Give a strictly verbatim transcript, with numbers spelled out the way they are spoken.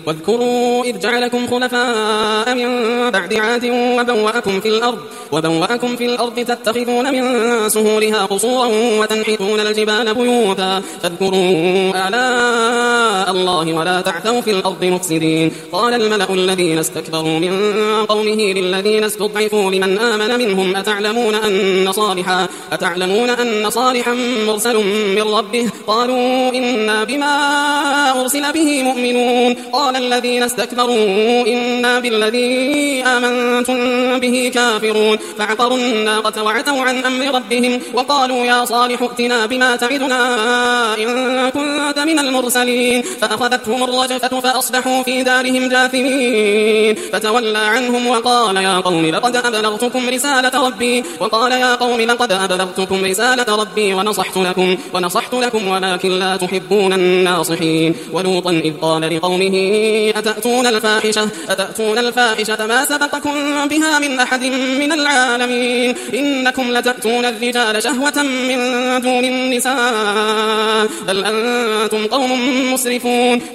واذكروا إذ جعلكم خلفاء من بعد عاد وبوأكم في الأرض وبوأكم في الأرض تتخذون من سهولها قصورا وتنحتون الجبال بيوتا فاذكروا آلاء الله ولا تعثوا في الأرض مفسدين. قال الملأ الذين استكبروا من قومه للذين استضعفوا لمن آمن منهم أتعلمون أن صالحا أتعلمون أن صالحا مرسل من ربه قالوا إنا بما أرسل به مؤمنون. قال الذين استكبروا إنا بالذي آمنتم به كافرون فعقروا الناقة وعتوا عن أمر ربهم وقالوا يا صالح ائتنا بما تعدنا إن كنت من المرسلين فأخذتهم الرجفة فأصبحوا في دارهم جاثمين فتولى عنهم وقال يا قوم لقد أبلغتكم رسالة ربي وقال يا قوم لقد أبلغتكم رسالة ربي ونصحت لكم ونصحت لكم ولكن لا تحبون الناصحين. ولوطا إذ قال لقومه أتأتون الفاحشة أتأتون الفاحشة ما سبقكم بها من أحد من العالمين إنكم لتأتون الرجال شهوة من دون النساء بل أنتم قوم مسرفون.